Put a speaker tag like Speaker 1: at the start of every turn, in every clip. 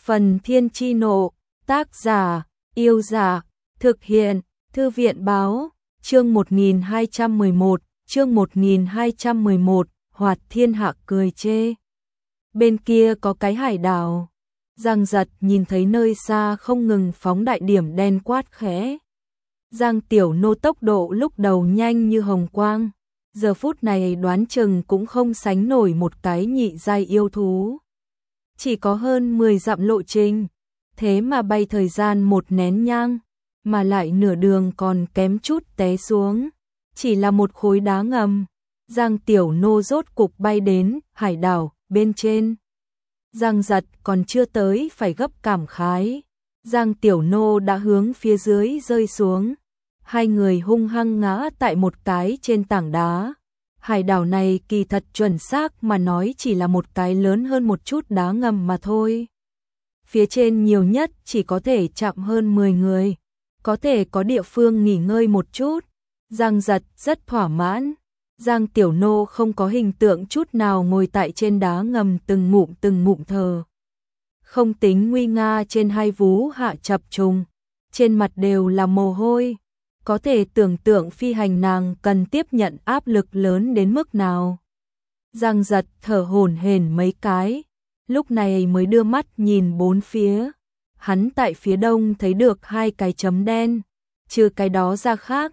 Speaker 1: Phần Thiên Chi Nộ, tác giả, Yêu Giả, thực hiện, Thư viện Báo, chương 1211, Hoạt Thiên Hạ cười chê. Bên kia có cái hải đảo. Giang Giật nhìn thấy nơi xa không ngừng phóng đại điểm đen quát khẽ. Giang Tiểu Nô tốc độ lúc đầu nhanh như hồng quang, giờ phút này đoán chừng cũng không sánh nổi một cái nhị giai yêu thú. Chỉ có hơn 10 dặm lộ trình, thế mà bay thời gian một nén nhang, mà lại nửa đường còn kém chút té xuống, chỉ là một khối đá ngầm. Giang Tiểu Nô rốt cục bay đến hải đảo bên trên. Giang Giật còn chưa tới phải gấp cảm khái, Giang Tiểu Nô đã hướng phía dưới rơi xuống. Hai người hung hăng ngã tại một cái trên tảng đá. Hải đảo này kỳ thật chuẩn xác mà nói chỉ là một cái lớn hơn một chút đá ngầm mà thôi. Phía trên nhiều nhất chỉ có thể chạm hơn 10 người, có thể có địa phương nghỉ ngơi một chút. Giang Giật rất thỏa mãn. Giang Tiểu Nô không có hình tượng chút nào ngồi tại trên đá ngầm từng ngụm thở. Không tính nguy nga trên hai vú hạ chập trùng, trên mặt đều là mồ hôi. Có thể tưởng tượng phi hành nàng cần tiếp nhận áp lực lớn đến mức nào. Giang Giật thở hổn hển mấy cái, lúc này mới đưa mắt nhìn bốn phía. Hắn tại phía đông thấy được hai cái chấm đen, trừ cái đó ra khác,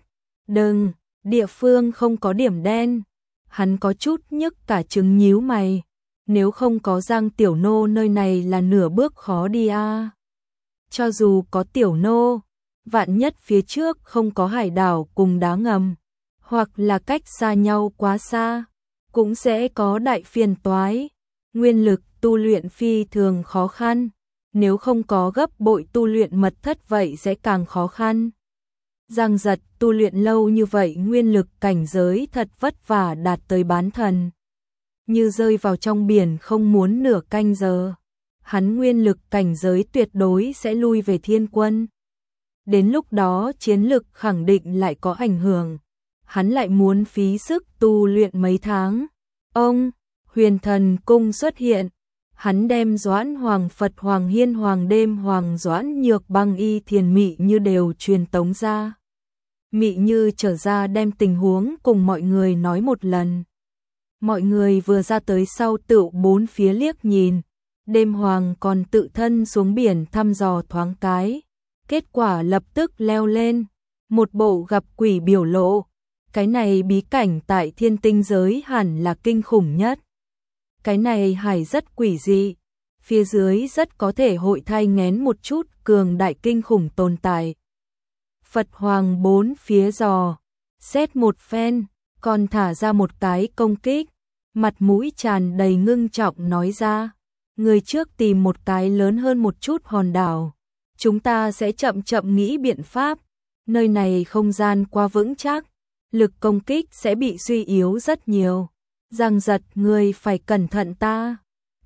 Speaker 1: địa phương không có điểm đen. Hắn có chút nhức cả trứng nhíu mày, nếu không có Giang Tiểu Nô nơi này là nửa bước khó đi a. Cho dù có Tiểu Nô, vạn nhất phía trước không có hải đảo cùng đá ngầm, hoặc là cách xa nhau quá xa, cũng sẽ có đại phiền toái. Nguyên lực tu luyện phi thường khó khăn, nếu không có gấp bội tu luyện mật thất vậy sẽ càng khó khăn. Giang Giật tu luyện lâu như vậy nguyên lực cảnh giới thật vất vả đạt tới bán thần. Như rơi vào trong biển không muốn nửa canh giờ, hắn nguyên lực cảnh giới tuyệt đối sẽ lui về thiên quân. Đến lúc đó chiến lực khẳng định lại có ảnh hưởng, hắn lại muốn phí sức tu luyện mấy tháng. Huyền Thần Cung xuất hiện, hắn đem Doãn Hoàng Phật Hoàng Hiên Hoàng Đêm Hoàng Doãn Nhược Băng Y Thiền Mị Như đều truyền tống ra. Mị Như trở ra đem tình huống cùng mọi người nói một lần. Mọi người vừa ra tới sau tựu bốn phía liếc nhìn, Đêm Hoàng còn tự thân xuống biển thăm dò thoáng cái. Kết quả lập tức leo lên, một bộ gặp quỷ biểu lộ. Cái này bí cảnh tại thiên tinh giới hẳn là kinh khủng nhất. Cái này hải rất quỷ dị, phía dưới rất có thể hội thai nghén một chút cường đại kinh khủng tồn tại. Phật Hoàng bốn phía dò xét một phen, còn thả ra một cái công kích, mặt mũi tràn đầy ngưng trọng nói ra, người trước tìm một cái lớn hơn một chút hòn đảo. Chúng ta sẽ chậm chậm nghĩ biện pháp, nơi này không gian quá vững chắc, lực công kích sẽ bị suy yếu rất nhiều. Giang Giật, người phải cẩn thận ta.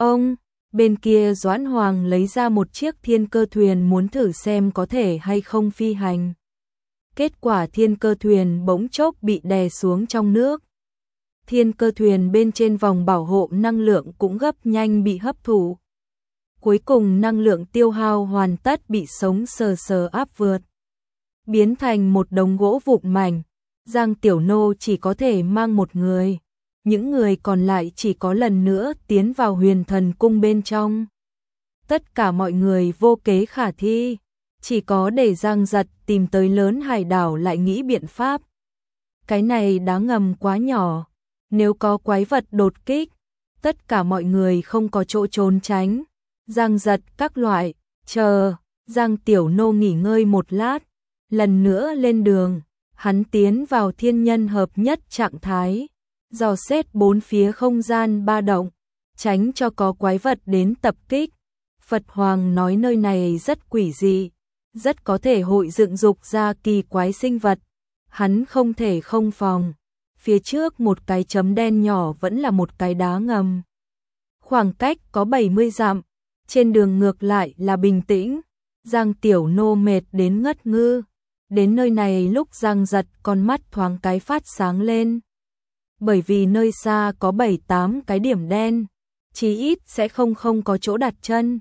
Speaker 1: Bên kia Doãn Hoàng lấy ra một chiếc thiên cơ thuyền muốn thử xem có thể hay không phi hành. Kết quả thiên cơ thuyền bỗng chốc bị đè xuống trong nước. Thiên cơ thuyền bên trên vòng bảo hộ năng lượng cũng gấp nhanh bị hấp thụ. Cuối cùng năng lượng tiêu hao hoàn tất bị sống sờ áp vượt, biến thành một đống gỗ vụn mảnh. Giang Tiểu Nô chỉ có thể mang một người, những người còn lại chỉ có lần nữa tiến vào Huyền Thần Cung bên trong. Tất cả mọi người vô kế khả thi, chỉ có để Giang Giật tìm tới lớn hải đảo lại nghĩ biện pháp. Cái này đá ngầm quá nhỏ, nếu có quái vật đột kích, tất cả mọi người không có chỗ trốn tránh. Giang Giật các loại, chờ, Giang Tiểu Nô nghỉ ngơi một lát, lần nữa lên đường, hắn tiến vào thiên nhân hợp nhất trạng thái, dò xét bốn phía không gian ba động, tránh cho có quái vật đến tập kích. Phật Hoàng nói nơi này rất quỷ dị, rất có thể hội dựng dục ra kỳ quái sinh vật, hắn không thể không phòng. Phía trước một cái chấm đen nhỏ vẫn là một cái đá ngầm. Khoảng cách có 70 dặm. Trên đường ngược lại là bình tĩnh, Giang Tiểu Nô mệt đến ngất ngư. Đến nơi này lúc Giang Giật con mắt thoáng cái phát sáng lên. Bởi vì nơi xa có 7-8 cái điểm đen, chí ít sẽ không có chỗ đặt chân.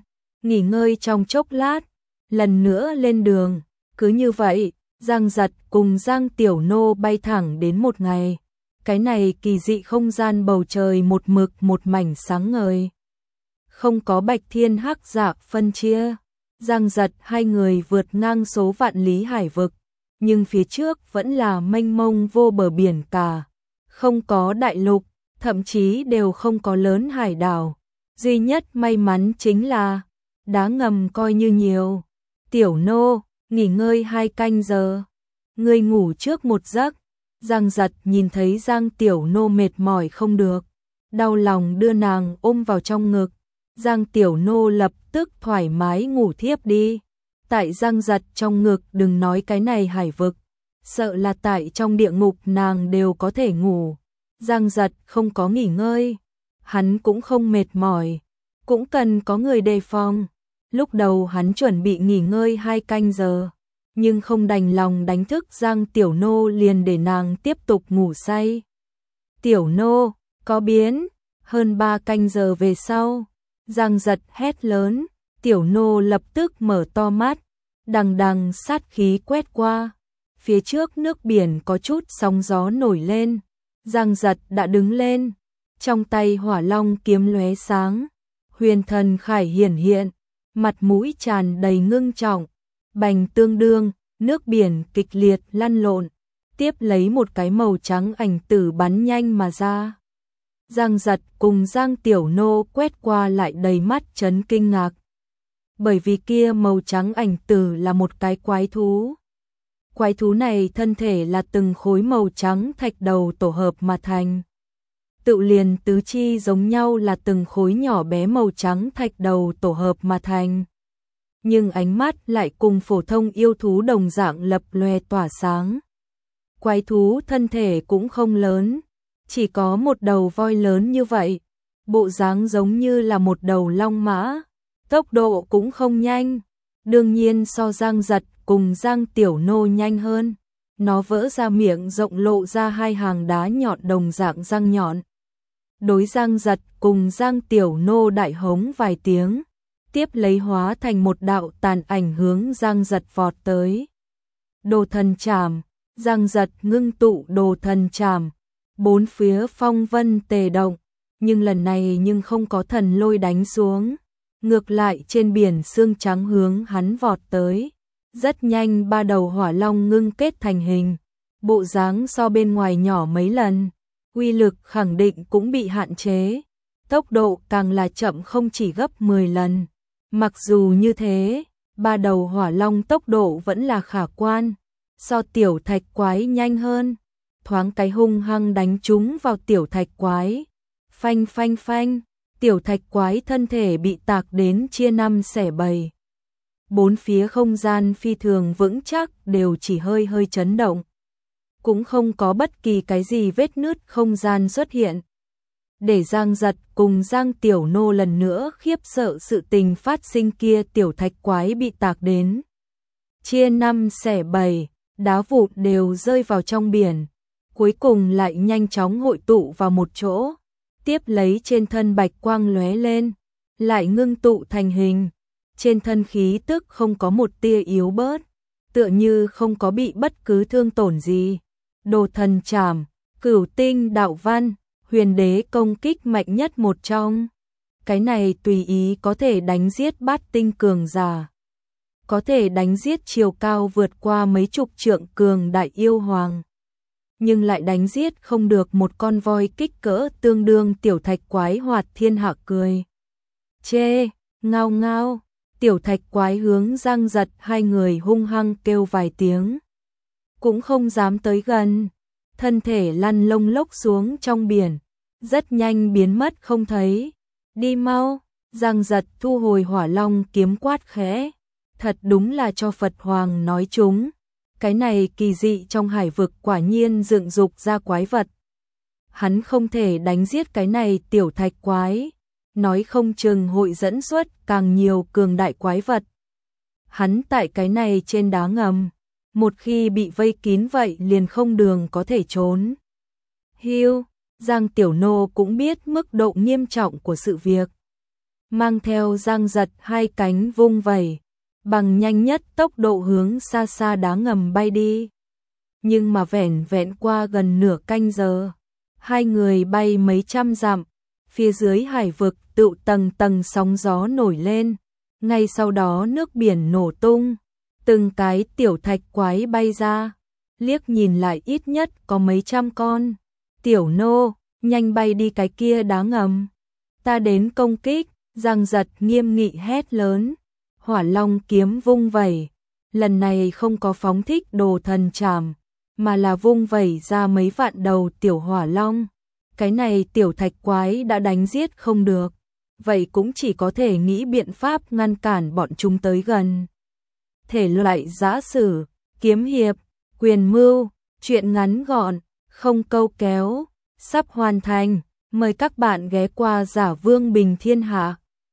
Speaker 1: nghỉ ngơi trong chốc lát, lần nữa lên đường. Cứ như vậy, Giang Giật cùng Giang Tiểu Nô bay thẳng đến một ngày. Cái này kỳ dị không gian bầu trời một mực một mảnh sáng ngời. Không có bạch thiên hắc dạc phân chia. Giang Giật hai người vượt ngang số vạn lý hải vực, nhưng phía trước vẫn là mênh mông vô bờ biển cả. Không có đại lục, thậm chí đều không có lớn hải đảo. Duy nhất may mắn chính là đá ngầm coi như nhiều. Tiểu Nô, nghỉ ngơi 2 canh giờ. Ngươi ngủ trước một giấc. Giang Giật nhìn thấy Giang Tiểu Nô mệt mỏi không được, đau lòng đưa nàng ôm vào trong ngực. Giang Tiểu Nô lập tức thoải mái ngủ thiếp đi. Tại Giang Giật trong ngực đừng nói cái này hải vực, sợ là tại trong địa ngục nàng đều có thể ngủ. Giang Giật không có nghỉ ngơi, hắn cũng không mệt mỏi, cũng cần có người đề phòng. Lúc đầu hắn chuẩn bị nghỉ ngơi 2 canh giờ, nhưng không đành lòng đánh thức Giang Tiểu Nô liền để nàng tiếp tục ngủ say. Tiểu Nô, có biến. Hơn 3 canh giờ về sau, Giang Giật hét lớn, Tiểu Nô lập tức mở to mắt, đằng đằng sát khí quét qua. Phía trước nước biển có chút sóng gió nổi lên, Giang Giật đã đứng lên, trong tay hỏa long kiếm lóe sáng, huyền thần khải hiển hiện, mặt mũi tràn đầy ngưng trọng, bành tương đương, nước biển kịch liệt lăn lộn, tiếp lấy một cái màu trắng ảnh tử bắn nhanh mà ra. Giang Giật cùng Giang Tiểu Nô quét qua lại đầy mắt chấn kinh ngạc. Bởi vì kia màu trắng ảnh tử là một cái quái thú. Quái thú này thân thể là từng khối màu trắng thạch đầu tổ hợp mà thành. Tự liền tứ chi giống nhau là từng khối nhỏ bé màu trắng thạch đầu tổ hợp mà thành. Nhưng ánh mắt lại cùng phổ thông yêu thú đồng dạng lập lòe tỏa sáng. Quái thú thân thể cũng không lớn, chỉ có một đầu voi lớn như vậy, bộ dáng giống như là một đầu long mã, tốc độ cũng không nhanh, đương nhiên so Giang Giật cùng Giang Tiểu Nô nhanh hơn. Nó vỡ ra miệng rộng lộ ra 2 hàng đá nhọn đồng dạng răng nhọn. Đối Giang Giật cùng Giang Tiểu Nô đại hống vài tiếng, tiếp lấy hóa thành một đạo tàn ảnh hướng Giang Giật vọt tới. Đồ thần trảm, Giang Giật ngưng tụ đồ thần trảm, 4 phía phong vân tề động, nhưng lần này không có thần lôi đánh xuống, ngược lại trên biển xương trắng hướng hắn vọt tới. Rất nhanh 3 đầu hỏa long ngưng kết thành hình, bộ dáng so bên ngoài nhỏ mấy lần, uy lực khẳng định cũng bị hạn chế, tốc độ càng là chậm không chỉ gấp 10 lần. Mặc dù như thế, 3 đầu hỏa long tốc độ vẫn là khả quan, so tiểu thạch quái nhanh hơn. Thoáng cái hung hăng đánh trúng vào tiểu thạch quái. Phanh phanh phanh, tiểu thạch quái thân thể bị tạc đến chia 5 xẻ 7. 4 phía không gian phi thường vững chắc đều chỉ hơi hơi chấn động. Cũng không có bất kỳ cái gì vết nứt không gian xuất hiện. Để Giang Giật cùng Giang Tiểu Nô lần nữa khiếp sợ sự tình phát sinh kia, tiểu thạch quái bị tạc đến chia 5 xẻ 7, đá vụn đều rơi vào trong biển, cuối cùng lại nhanh chóng hội tụ vào một chỗ, tiếp lấy trên thân bạch quang lóe lên, lại ngưng tụ thành hình, trên thân khí tức không có một tia yếu bớt, tựa như không có bị bất cứ thương tổn gì. Đồ thần trảm, cửu tinh đạo văn, huyền đế công kích mạnh nhất một trong. Cái này tùy ý có thể đánh giết bát tinh cường giả, có thể đánh giết chiều cao vượt qua mấy chục trượng cường đại yêu hoàng, nhưng lại đánh giết không được một con voi kích cỡ tương đương tiểu thạch quái. Hoạt Thiên Hạ cười chê, ngao ngao. Tiểu thạch quái hướng Giang Giật hai người hung hăng kêu vài tiếng, cũng không dám tới gần, thân thể lăn lông lốc xuống trong biển, rất nhanh biến mất không thấy. Đi mau. Giang Giật thu hồi hỏa long kiếm quát khẽ, thật đúng là cho Phật Hoàng nói chúng, cái này kỳ dị trong hải vực quả nhiên dựng dục ra quái vật. Hắn không thể đánh giết cái này tiểu thạch quái, nói không chừng hội dẫn xuất càng nhiều cường đại quái vật. Hắn tại cái này trên đá ngầm, một khi bị vây kín vậy liền không đường có thể trốn. Hiu, Giang Tiểu Nô cũng biết mức độ nghiêm trọng của sự việc. mang theo Giang Giật hai cánh vung vẩy, bằng nhanh nhất tốc độ hướng xa xa đá ngầm bay đi. Nhưng mà vẻn vẹn qua gần nửa canh giờ, hai người bay mấy trăm dặm, phía dưới hải vực tựu tầng tầng sóng gió nổi lên, ngay sau đó nước biển nổ tung, từng cái tiểu thạch quái bay ra, liếc nhìn lại ít nhất có mấy trăm con. Tiểu nô, nhanh bay đi cái kia đá ngầm, ta đến công kích. Giang Giật nghiêm nghị hét lớn, Hỏa Long kiếm vung vẩy, lần này không có phóng thích đồ thần trảm, mà là vung vẩy ra mấy vạn đầu tiểu hỏa long. Cái này tiểu thạch quái đã đánh giết không được, vậy cũng chỉ có thể nghĩ biện pháp ngăn cản bọn chúng tới gần. Thể loại giã sử, kiếm hiệp, quyền mưu, truyện ngắn gọn, không câu kéo, sắp hoàn thành. Mời các bạn ghé qua Giả Vương Bình Thiên Hạ.